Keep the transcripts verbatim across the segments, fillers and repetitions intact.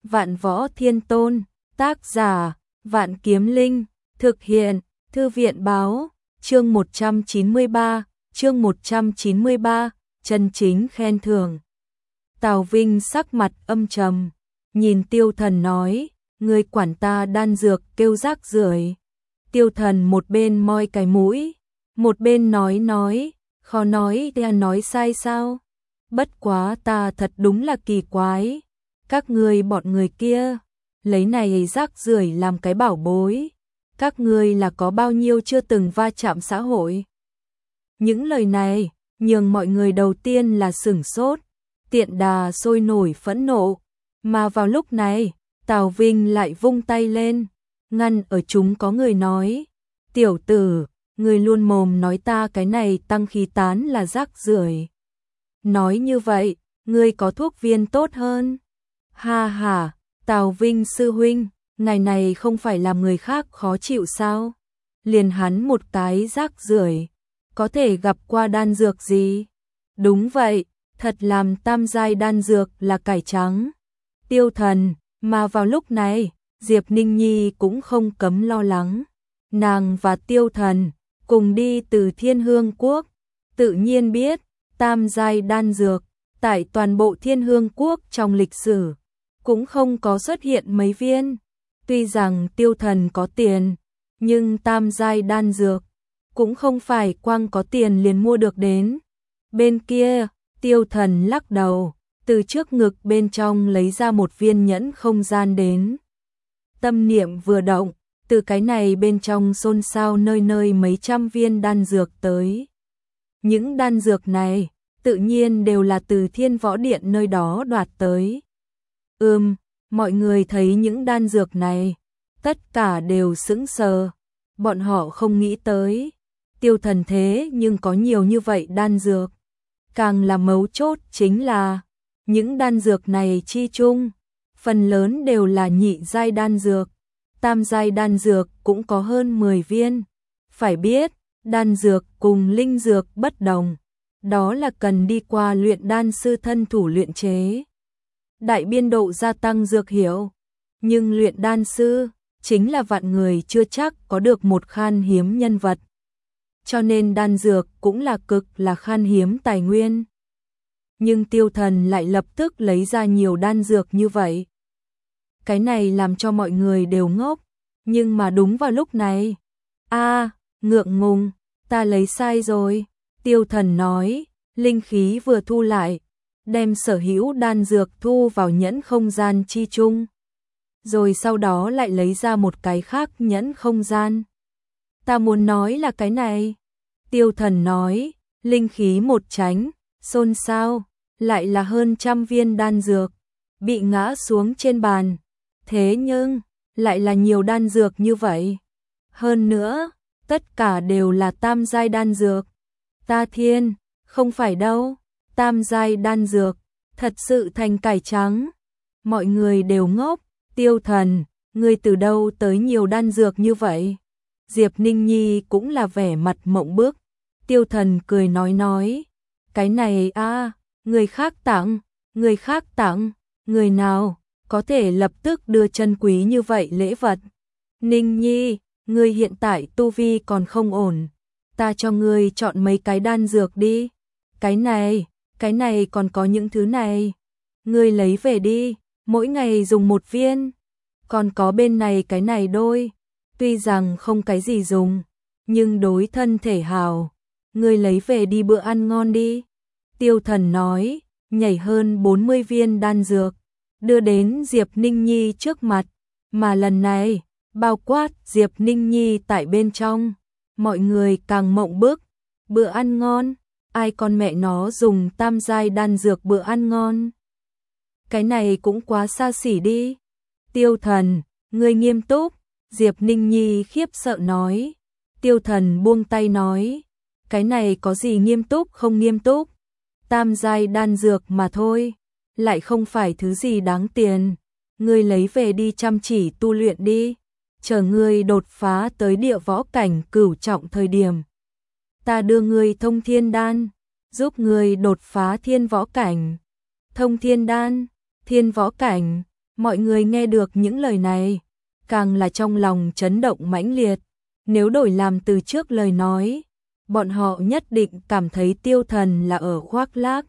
Vạn Võ Thiên Tôn, tác giả, Vạn Kiếm Linh, thực hiện, Thư viện báo, chương một trăm chín mươi ba, chương một trăm chín mươi ba, chân chính khen thưởng. Tào Vinh sắc mặt âm trầm, nhìn Tiêu Thần nói, ngươi quản ta đan dược kêu rác rưởi. Tiêu Thần một bên moi cái mũi, một bên nói nói, khó nói ta nói sai sao? Bất quá ta thật đúng là kỳ quái, các ngươi bọn người kia, lấy này rác rưởi làm cái bảo bối, các ngươi là có bao nhiêu chưa từng va chạm xã hội. Những lời này, nhường mọi người đầu tiên là sửng sốt, tiện đà sôi nổi phẫn nộ, mà vào lúc này, Tào Vinh lại vung tay lên, ngăn ở chúng có người nói, tiểu tử, ngươi luôn mồm nói ta cái này tăng khí tán là rác rưởi. Nói như vậy, ngươi có thuốc viên tốt hơn. Ha ha, Tào Vinh sư huynh, ngày này không phải làm người khác khó chịu sao? Liền hắn một cái rác rưởi, có thể gặp qua đan dược gì? Đúng vậy, thật làm tam giai đan dược là cải trắng. Tiêu Thần, mà vào lúc này, Diệp Ninh Nhi cũng không cấm lo lắng. Nàng và Tiêu Thần cùng đi từ Thiên Hương Quốc, tự nhiên biết, tam giai đan dược, tại toàn bộ Thiên Hương Quốc trong lịch sử, cũng không có xuất hiện mấy viên. Tuy rằng Tiêu Thần có tiền, nhưng tam giai đan dược, cũng không phải quang có tiền liền mua được đến. Bên kia, Tiêu Thần lắc đầu, từ trước ngực bên trong lấy ra một viên nhẫn không gian đến. Tâm niệm vừa động, từ cái này bên trong xôn xao nơi nơi mấy trăm viên đan dược tới. Những đan dược này, tự nhiên đều là từ Thiên Võ Điện nơi đó đoạt tới. Ừm, mọi người thấy những đan dược này, tất cả đều sững sờ. Bọn họ không nghĩ tới, Tiêu Thần thế nhưng có nhiều như vậy đan dược. Càng là mấu chốt chính là, những đan dược này chi chung, phần lớn đều là nhị giai đan dược. Tam giai đan dược cũng có hơn mười viên. Phải biết, đan dược cùng linh dược bất đồng, đó là cần đi qua luyện đan sư thân thủ luyện chế. Đại biên độ gia tăng dược hiệu, nhưng luyện đan sư chính là vạn người chưa chắc có được một khan hiếm nhân vật. Cho nên đan dược cũng là cực là khan hiếm tài nguyên. Nhưng Tiêu Thần lại lập tức lấy ra nhiều đan dược như vậy. Cái này làm cho mọi người đều ngốc, nhưng mà đúng vào lúc này, a à, ngượng ngùng, ta lấy sai rồi. Tiêu Thần nói, linh khí vừa thu lại, đem sở hữu đan dược thu vào nhẫn không gian chi chung. Rồi sau đó lại lấy ra một cái khác nhẫn không gian. Ta muốn nói là cái này. Tiêu Thần nói, linh khí một tránh, xôn xao, lại là hơn trăm viên đan dược, bị ngã xuống trên bàn. Thế nhưng, lại là nhiều đan dược như vậy. Hơn nữa, tất cả đều là tam giai đan dược. Ta thiên, không phải đâu, tam giai đan dược, thật sự thành cải trắng. Mọi người đều ngốc, Tiêu Thần, ngươi từ đâu tới nhiều đan dược như vậy? Diệp Ninh Nhi cũng là vẻ mặt mộng bức. Tiêu Thần cười nói nói, cái này a, à, người khác tặng, người khác tặng, người nào có thể lập tức đưa chân quý như vậy lễ vật. Ninh Nhi, ngươi hiện tại tu vi còn không ổn, ta cho ngươi chọn mấy cái đan dược đi. Cái này, cái này còn có những thứ này, ngươi lấy về đi, mỗi ngày dùng một viên. Còn có bên này cái này đôi, tuy rằng không cái gì dùng, nhưng đối thân thể hào, ngươi lấy về đi bữa ăn ngon đi. Tiêu Thần nói, nhảy hơn bốn mươi viên đan dược, đưa đến Diệp Ninh Nhi trước mặt, mà lần này, bao quát Diệp Ninh Nhi tại bên trong, mọi người càng mộng bức. Bữa ăn ngon, ai con mẹ nó dùng tam giai đan dược bữa ăn ngon? Cái này cũng quá xa xỉ đi. Tiêu Thần, ngươi nghiêm túc. Diệp Ninh Nhi khiếp sợ nói. Tiêu Thần buông tay nói, cái này có gì nghiêm túc không nghiêm túc? Tam giai đan dược mà thôi, lại không phải thứ gì đáng tiền. Ngươi lấy về đi chăm chỉ tu luyện đi, chờ ngươi đột phá tới địa võ cảnh cửu trọng thời điểm, ta đưa ngươi thông thiên đan, giúp ngươi đột phá thiên võ cảnh. Thông thiên đan, thiên võ cảnh, Mọi người nghe được những lời này, càng là trong lòng chấn động mãnh liệt. Nếu đổi làm từ trước lời nói, bọn họ nhất định cảm thấy Tiêu Thần là ở khoác lác.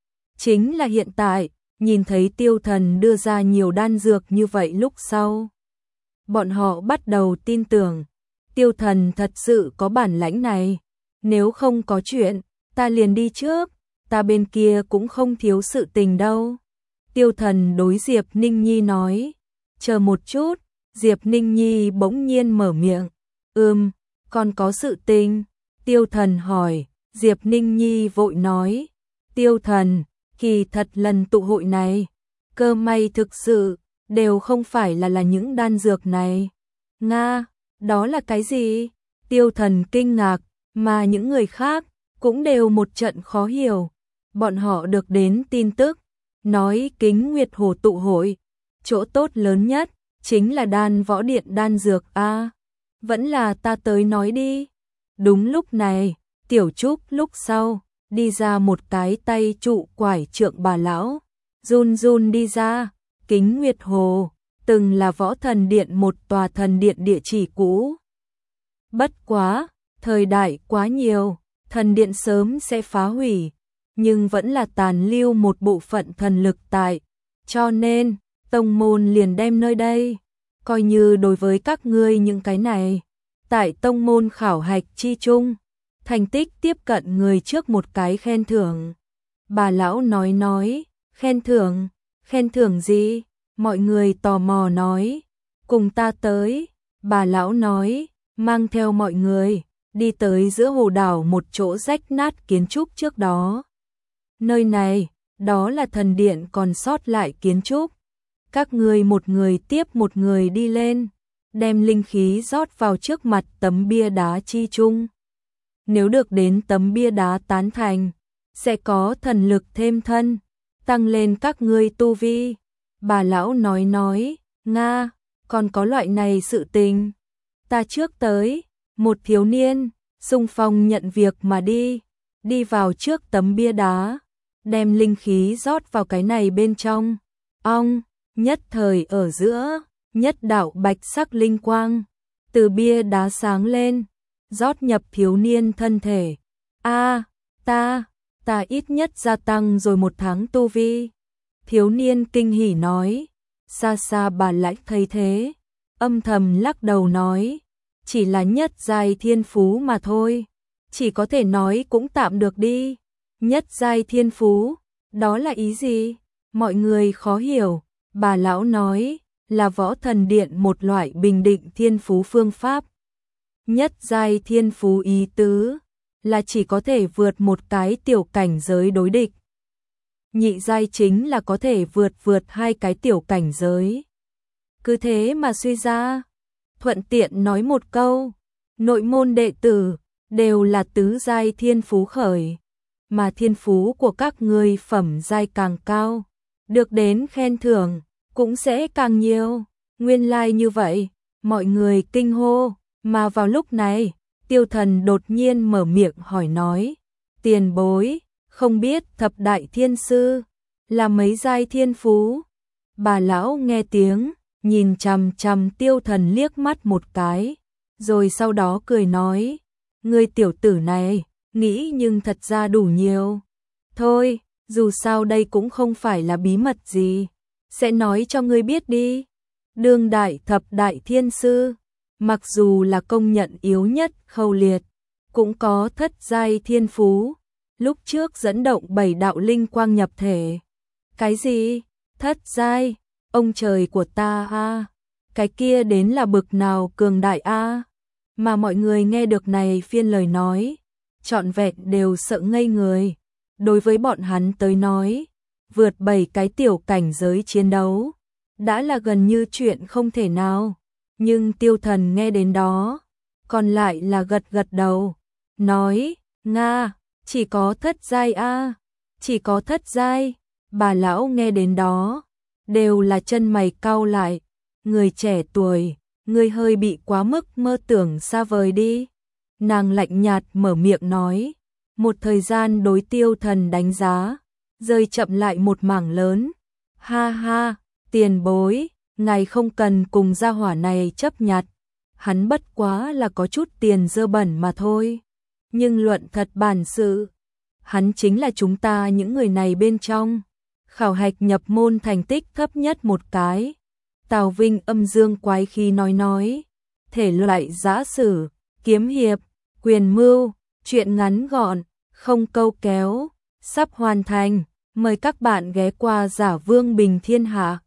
Chính là hiện tại, nhìn thấy Tiêu Thần đưa ra nhiều đan dược như vậy lúc sau. Bọn họ bắt đầu tin tưởng, Tiêu Thần thật sự có bản lãnh này. Nếu không có chuyện, ta liền đi trước, ta bên kia cũng không thiếu sự tình đâu. Tiêu Thần đối Diệp Ninh Nhi nói, chờ một chút. Diệp Ninh Nhi bỗng nhiên mở miệng, ừm, còn có sự tình. Tiêu Thần hỏi, Diệp Ninh Nhi vội nói, Tiêu Thần, kỳ thật lần tụ hội này, cơ may thực sự, đều không phải là là những đan dược này. Nga, đó là cái gì? Tiêu Thần kinh ngạc, mà những người khác cũng đều một trận khó hiểu. Bọn họ được đến tin tức, nói Kính Nguyệt Hồ tụ hội, chỗ tốt lớn nhất chính là đan võ điện đan dược a. Vẫn là ta tới nói đi. Đúng lúc này, Tiểu Trúc lúc sau đi ra một cái tay trụ quải trượng bà lão, run run đi ra. Kính Nguyệt Hồ từng là Võ Thần Điện một tòa thần điện địa chỉ cũ. Bất quá, thời đại quá nhiều, thần điện sớm sẽ phá hủy, nhưng vẫn là tàn lưu một bộ phận thần lực tại, cho nên tông môn liền đem nơi đây coi như đối với các ngươi những cái này, tại tông môn khảo hạch chi chung, thành tích tiếp cận người trước một cái khen thưởng. Bà lão nói nói, khen thưởng, khen thưởng gì? Mọi người tò mò nói, cùng ta tới. Bà lão nói, mang theo mọi người, đi tới giữa hồ đảo một chỗ rách nát kiến trúc trước đó. Nơi này, đó là thần điện còn sót lại kiến trúc. Các người một người tiếp một người đi lên, đem linh khí rót vào trước mặt tấm bia đá chi chung. Nếu được đến tấm bia đá tán thành, sẽ có thần lực thêm thân, tăng lên các ngươi tu vi. Bà lão nói nói, Nga, còn có loại này sự tình. Ta trước tới, một thiếu niên, xung phong nhận việc mà đi, đi vào trước tấm bia đá, đem linh khí rót vào cái này bên trong. Ong, nhất thời ở giữa, nhất đạo bạch sắc linh quang, từ bia đá sáng lên, rót nhập thiếu niên thân thể. A, ta, ta ít nhất gia tăng rồi một tháng tu vi. Thiếu niên kinh hỉ nói, xa xa bà lãnh thấy thế, âm thầm lắc đầu nói, chỉ là nhất giai thiên phú mà thôi, chỉ có thể nói cũng tạm được đi. Nhất giai thiên phú, đó là ý gì? Mọi người khó hiểu. Bà lão nói, là Võ Thần Điện một loại bình định thiên phú phương pháp. Nhất giai thiên phú ý tứ, là chỉ có thể vượt một cái tiểu cảnh giới đối địch. Nhị giai chính là có thể vượt vượt hai cái tiểu cảnh giới. Cứ thế mà suy ra, thuận tiện nói một câu, nội môn đệ tử đều là tứ giai thiên phú khởi, mà thiên phú của các ngươi phẩm giai càng cao, được đến khen thưởng cũng sẽ càng nhiều. Nguyên lai like như vậy, mọi người kinh hô, mà vào lúc này, Tiêu Thần đột nhiên mở miệng hỏi nói, tiền bối, không biết thập đại thiên sư là mấy giai thiên phú? Bà lão nghe tiếng, nhìn chằm chằm Tiêu Thần liếc mắt một cái, rồi sau đó cười nói, ngươi tiểu tử này, nghĩ nhưng thật ra đủ nhiều. Thôi, dù sao đây cũng không phải là bí mật gì, sẽ nói cho ngươi biết đi. Đương đại thập đại thiên sư, mặc dù là công nhận yếu nhất Khâu Liệt, cũng có thất giai thiên phú, lúc trước dẫn động bảy đạo linh quang nhập thể. Cái gì? Thất giai? Ông trời của ta a, cái kia đến là bực nào cường đại a. Mà mọi người nghe được này phiên lời nói, trọn vẹn đều sợ ngây người. Đối với bọn hắn tới nói, vượt bảy cái tiểu cảnh giới chiến đấu, đã là gần như chuyện không thể nào. Nhưng Tiêu Thần nghe đến đó, còn lại là gật gật đầu, nói, Nga, chỉ có thất giai a, chỉ có thất giai. Bà lão nghe đến đó, đều là chân mày cau lại, người trẻ tuổi, người hơi bị quá mức mơ tưởng xa vời đi. Nàng lạnh nhạt mở miệng nói, một thời gian đối Tiêu Thần đánh giá, rơi chậm lại một mảng lớn. Ha ha, Tiền bối, ngài không cần cùng gia hỏa này chấp nhặt, hắn bất quá là có chút tiền dơ bẩn mà thôi. Nhưng luận thật bản sự, hắn chính là chúng ta những người này bên trong khảo hạch nhập môn thành tích thấp nhất một cái. Tào Vinh âm dương quái khí nói nói, thể loại giã sử, kiếm hiệp, quyền mưu, truyện ngắn gọn, không câu kéo, sắp hoàn thành, mời các bạn ghé qua Giả Vương Bình Thiên Hạ.